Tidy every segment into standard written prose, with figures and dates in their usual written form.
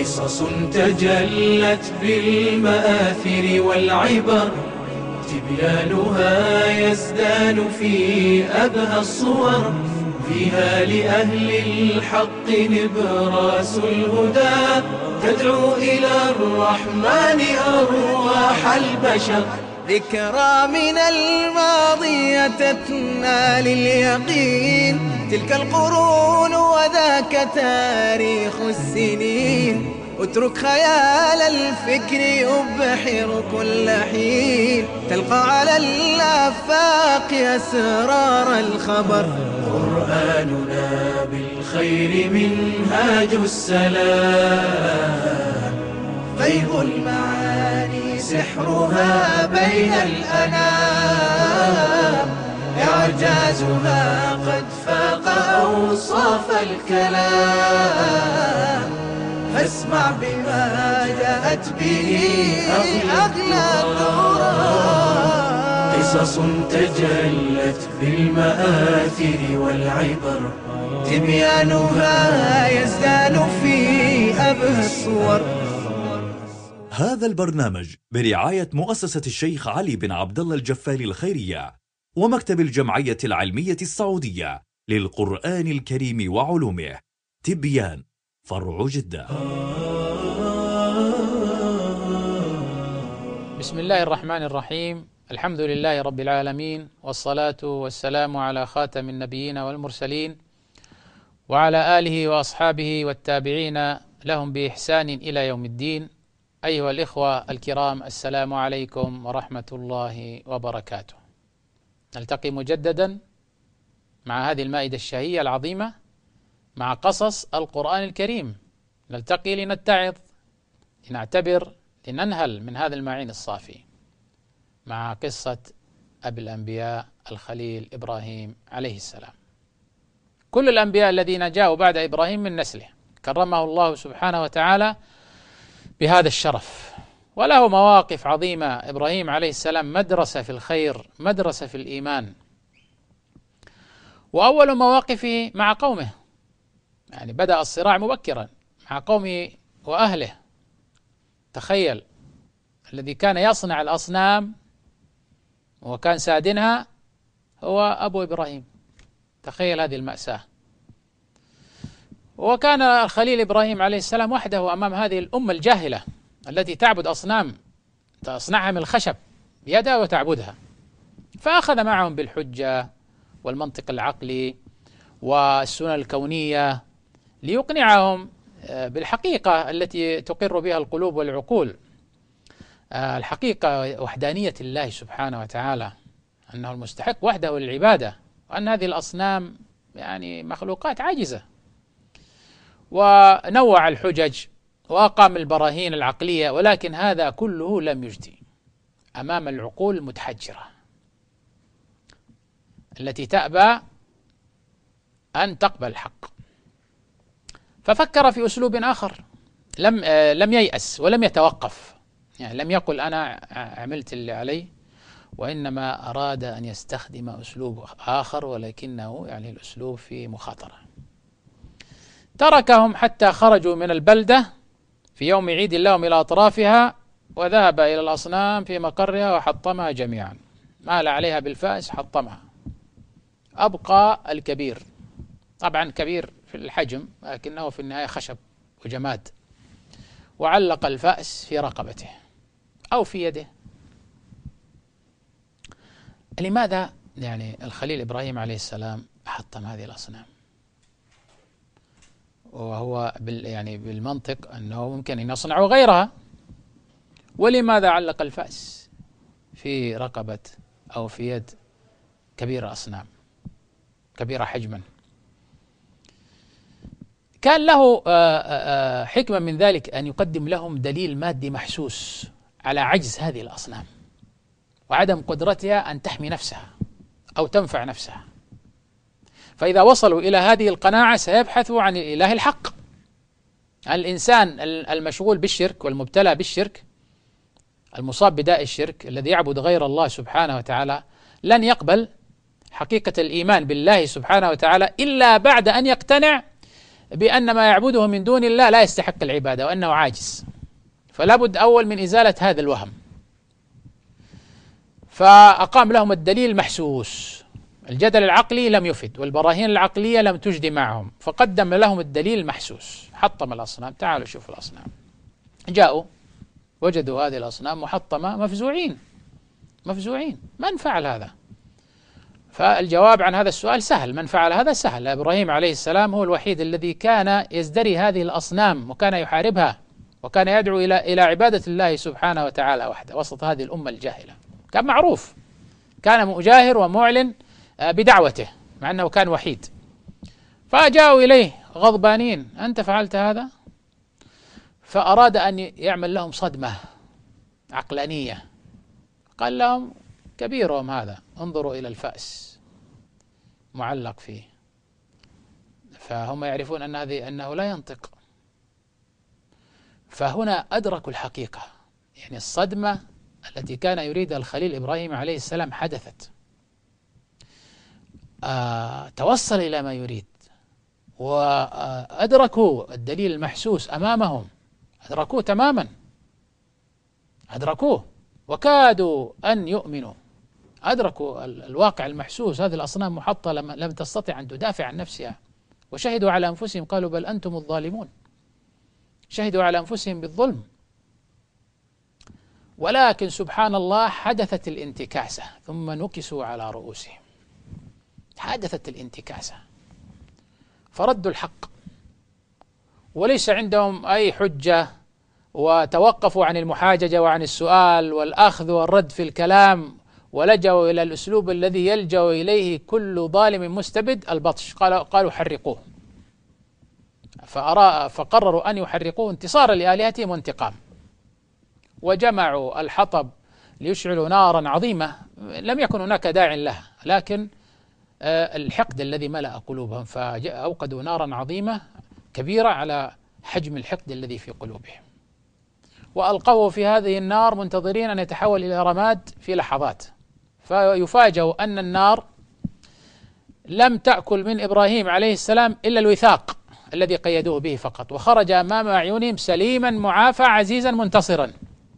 قصص تجلت بالمآثر والعبر، تبيانها يزدان في أبهى الصور، فيها لأهل الحق نبراس الهدى، تدعو إلى الرحمن أرواح البشر. ذكرى من الماضي تتنا لليقين، تلك القرون وذاك تاريخ السنين، اترك خيال الفكر يبحر كل حين، تلقى على الآفاق أسرار الخبر. قرآننا بالخير منهاج السلام، فيض المعاني سحرها بين الأنام، إعجازها قد فاق أوصاف الكلام، فاسمع بما جاءت به أغلى الدرر. قصص تجلت بالمآثر والعبر، تبيانها يزدان في أبهى الصور. هذا البرنامج برعاية مؤسسة الشيخ علي بن عبد الله الجفالي الخيرية ومكتب الجمعية العلمية السعودية للقرآن الكريم وعلومه، تبيان، فرع جدة. بسم الله الرحمن الرحيم، الحمد لله رب العالمين، والصلاة والسلام على خاتم النبيين والمرسلين وعلى آله وأصحابه والتابعين لهم بإحسان إلى يوم الدين. أيها الإخوة الكرام، السلام عليكم ورحمة الله وبركاته. نلتقي مجددا مع هذه المائدة الشهية العظيمة، مع قصص القرآن الكريم. نلتقي لنتعظ، لنعتبر، لننهل من هذا المعين الصافي، مع قصة أبي الأنبياء الخليل إبراهيم عليه السلام. كل الأنبياء الذين جاءوا بعد إبراهيم من نسله كرمه الله سبحانه وتعالى بهذا الشرف، وله مواقف عظيمة. إبراهيم عليه السلام مدرسة في الخير، مدرسة في الإيمان. وأول مواقفه مع قومه، يعني بدأ الصراع مبكرا مع قومه وأهله. تخيل، الذي كان يصنع الأصنام وكان سادنها هو أبو إبراهيم. تخيل هذه المأساة. وكان الخليل إبراهيم عليه السلام وحده أمام هذه الأمة الجاهلة التي تعبد أصنام، تصنعها من الخشب بيدها وتعبدها. فأخذ معهم بالحجة والمنطق العقلي والسنن الكونية ليقنعهم بالحقيقة التي تقر بها القلوب والعقول، الحقيقة وحدانية الله سبحانه وتعالى، أنه المستحق وحده للعبادة، وأن هذه الأصنام يعني مخلوقات عاجزة. ونوع الحجج وأقام البراهين العقلية، ولكن هذا كله لم يجدي أمام العقول المتحجرة التي تأبى أن تقبل الحق. ففكر في أسلوب آخر، لم ييأس ولم يتوقف، يعني لم يقل أنا عملت اللي علي، وإنما أراد أن يستخدم أسلوب آخر، ولكنه يعني الأسلوب في مخاطرة. تركهم حتى خرجوا من البلدة في يوم عيد لهم إلى أطرافها، وذهب إلى الأصنام في مقرها وحطمها جميعا، مال عليها بالفأس حطمها. أبقى الكبير، طبعا كبير في الحجم لكنه في النهاية خشب وجماد، وعلق الفأس في رقبته أو في يده. لماذا يعني الخليل إبراهيم عليه السلام حطم هذه الأصنام، وهو يعني بالمنطق أنه ممكن أن يصنعوا غيرها؟ ولماذا علق الفأس في رقبة أو في يد كبير أصنام، كبيرة حجما؟ كان له حكمة من ذلك أن يقدم لهم دليل مادي محسوس على عجز هذه الأصنام وعدم قدرتها أن تحمي نفسها أو تنفع نفسها. فإذا وصلوا إلى هذه القناعة سيبحثوا عن الإله الحق. الإنسان المشغول بالشرك والمبتلى بالشرك، المصاب بداء الشرك، الذي يعبد غير الله سبحانه وتعالى، لن يقبل حقيقة الإيمان بالله سبحانه وتعالى إلا بعد أن يقتنع بأن ما يعبده من دون الله لا يستحق العبادة وأنه عاجز، فلا بد أول من إزالة هذا الوهم. فأقام لهم الدليل المحسوس، الجدل العقلي لم يفد والبراهين العقلية لم تجدي معهم، فقدم لهم الدليل المحسوس، حطم الأصنام. تعالوا شوفوا الأصنام. جاءوا وجدوا هذه الأصنام محطمة، مفزوعين، من فعل هذا؟ فالجواب عن هذا السؤال سهل، من فعل هذا سهل. إبراهيم عليه السلام هو الوحيد الذي كان يزدري هذه الأصنام وكان يحاربها وكان يدعو إلى عبادة الله سبحانه وتعالى وحده وسط هذه الأمة الجاهلة. كان معروف، كان مجاهر ومعلن بدعوته مع أنه كان وحيد. فجاءوا إليه غضبانين، أنت فعلت هذا؟ فأراد أن يعمل لهم صدمة عقلانية، قال لهم كبيرهم هذا، انظروا إلى الفأس معلق فيه. فهم يعرفون أنه لا ينطق. فهنا أدركوا الحقيقة، يعني الصدمة التي كان يريدها الخليل إبراهيم عليه السلام حدثت. توصل إلى ما يريد وأدركوا الدليل المحسوس أمامهم، أدركوه تماما، أدركوه وكادوا أن يؤمنوا، أدركوا الواقع المحسوس. هذه الأصنام محطة لم تستطع أن تدافع عن نفسها، وشهدوا على أنفسهم، قالوا بل أنتم الظالمون، شهدوا على أنفسهم بالظلم. ولكن سبحان الله حدثت الانتكاسة، ثم نكسوا على رؤوسهم، حدثت الانتكاسة فردوا الحق، وليس عندهم أي حجة، وتوقفوا عن المحاججة وعن السؤال والأخذ والرد في الكلام، ولجوا إلى الأسلوب الذي يلجأ إليه كل ظالم مستبد، البطش. قالوا حرقوه، فقرروا أن يحرقوه انتصارا لآلهتهم وانتقام. وجمعوا الحطب ليشعلوا نارا عظيمة لم يكن هناك داع لها، لكن الحقد الذي ملأ قلوبهم، فأوقدوا نارا عظيمة كبيرة على حجم الحقد الذي في قلوبهم، وألقوه في هذه النار منتظرين أن يتحول إلى رماد في لحظات. فيفاجأوا أن النار لم تأكل من إبراهيم عليه السلام إلا الوثاق الذي قيدوه به فقط، وخرج أمام أعينهم سليما معافى عزيزا منتصرا.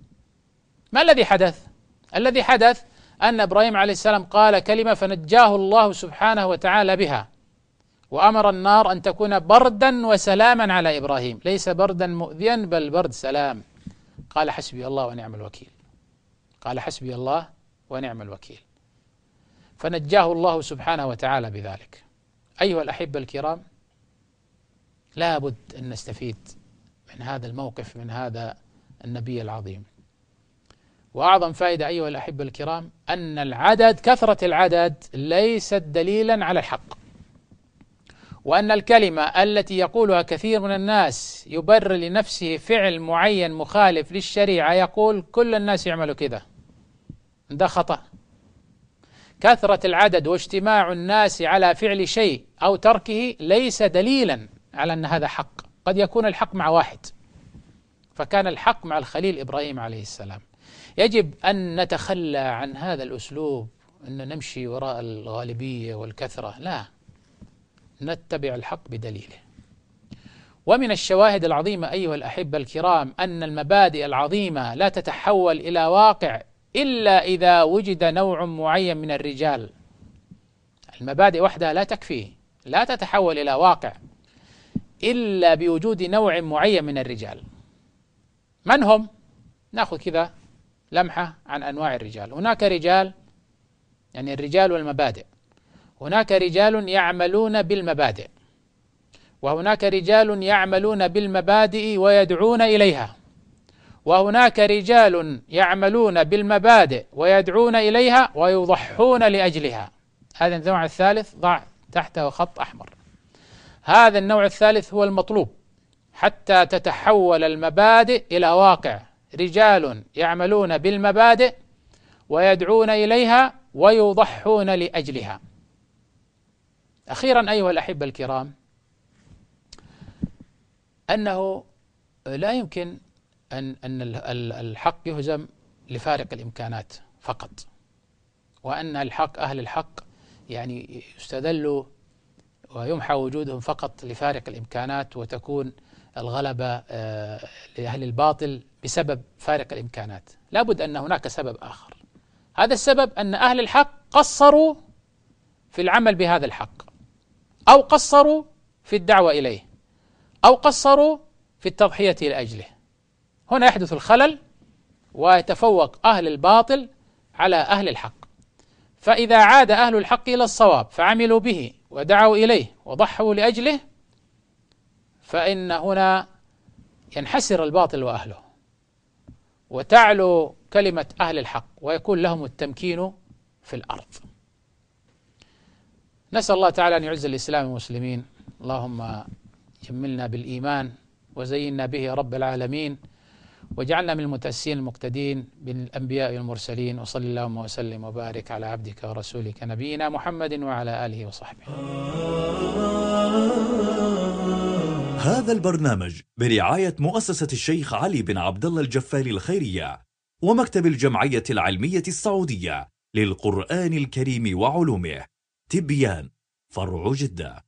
ما الذي حدث؟ الذي حدث أن إبراهيم عليه السلام قال كلمة فنجاه الله سبحانه وتعالى بها، وأمر النار أن تكون بردا وسلاما على إبراهيم، ليس بردا مؤذيا بل برد سلام. قال حسبي الله ونعم الوكيل، قال حسبي الله ونعم الوكيل، فنجاه الله سبحانه وتعالى بذلك. أيها الأحبة الكرام، لا بد أن نستفيد من هذا الموقف من هذا النبي العظيم. وأعظم فائدة أيها الأحبة الكرام أن العدد، كثرة العدد ليست دليلا على الحق، وأن الكلمة التي يقولها كثير من الناس يبرر لنفسه فعل معين مخالف للشريعة، يقول كل الناس يعملوا كذا، ده خطأ. كثرة العدد واجتماع الناس على فعل شيء أو تركه ليس دليلا على أن هذا حق، قد يكون الحق مع واحد، فكان الحق مع الخليل إبراهيم عليه السلام. يجب أن نتخلى عن هذا الأسلوب أن نمشي وراء الغالبية والكثرة، لا، نتبع الحق بدليله. ومن الشواهد العظيمة أيها الأحبة الكرام أن المبادئ العظيمة لا تتحول إلى واقع إلا إذا وجد نوع معين من الرجال. المبادئ وحدها لا تكفي، لا تتحول إلى واقع إلا بوجود نوع معين من الرجال. من هم؟ نأخذ كذا لمحة عن أنواع الرجال. هناك رجال، يعني الرجال والمبادئ، هناك رجال يعملون بالمبادئ، وهناك رجال يعملون بالمبادئ ويدعون إليها، وهناك رجال يعملون بالمبادئ ويدعون إليها ويضحون لأجلها. هذا النوع الثالث ضع تحته خط أحمر. هذا النوع الثالث هو المطلوب حتى تتحول المبادئ إلى واقع. رجال يعملون بالمبادئ ويدعون إليها ويضحون لأجلها. أخيرا أيها الأحبة الكرام، أنه لا يمكن أن الحق يهزم لفارق الإمكانات فقط، وأن الحق أهل الحق يعني يستذلوا ويمحى وجودهم فقط لفارق الإمكانات، وتكون الغلبة لأهل الباطل بسبب فارق الإمكانات. لابد أن هناك سبب آخر. هذا السبب أن أهل الحق قصروا في العمل بهذا الحق، أو قصروا في الدعوة إليه، أو قصروا في التضحية لأجله. هنا يحدث الخلل ويتفوق أهل الباطل على أهل الحق. فإذا عاد أهل الحق إلى الصواب فعملوا به ودعوا إليه وضحوا لأجله، فإن هنا ينحسر الباطل وأهله، وتعلو كلمة أهل الحق، ويكون لهم التمكين في الأرض. نسأل الله تعالى أن يعز الإسلام والمسلمين. اللهم جملنا بالإيمان وزينا به يا رب العالمين، واجعلنا من المتأسين المقتدين بالأنبياء والمرسلين. وصلى اللهم وسلم وبارك على عبدك ورسولك نبينا محمد وعلى آله وصحبه. هذا البرنامج برعاية مؤسسة الشيخ علي بن عبد الله الجفالي الخيرية ومكتب الجمعية العلمية السعودية للقرآن الكريم وعلومه، تبيان، فرع جدة.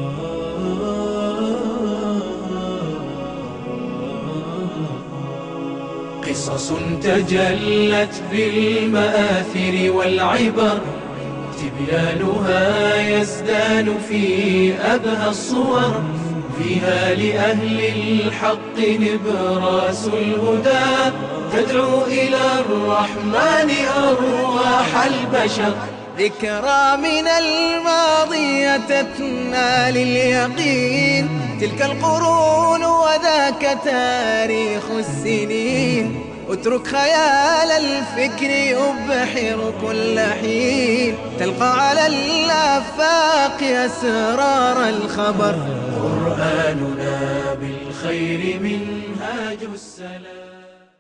قصص تجلت بالمآثر والعبر، تبيانها يزدان في أبهى الصور، فيها لأهل الحق نبراس الهدى، تدعو إلى الرحمن أرواح البشر. ذكرى من الماضي تتنا لليقين، تلك القرون وذاك تاريخ السنين، اترك خيال الفكر يبحر كل حين، تلقى على الآفاق أسرار الخبر. قرآننا بالخير منهاج السلام.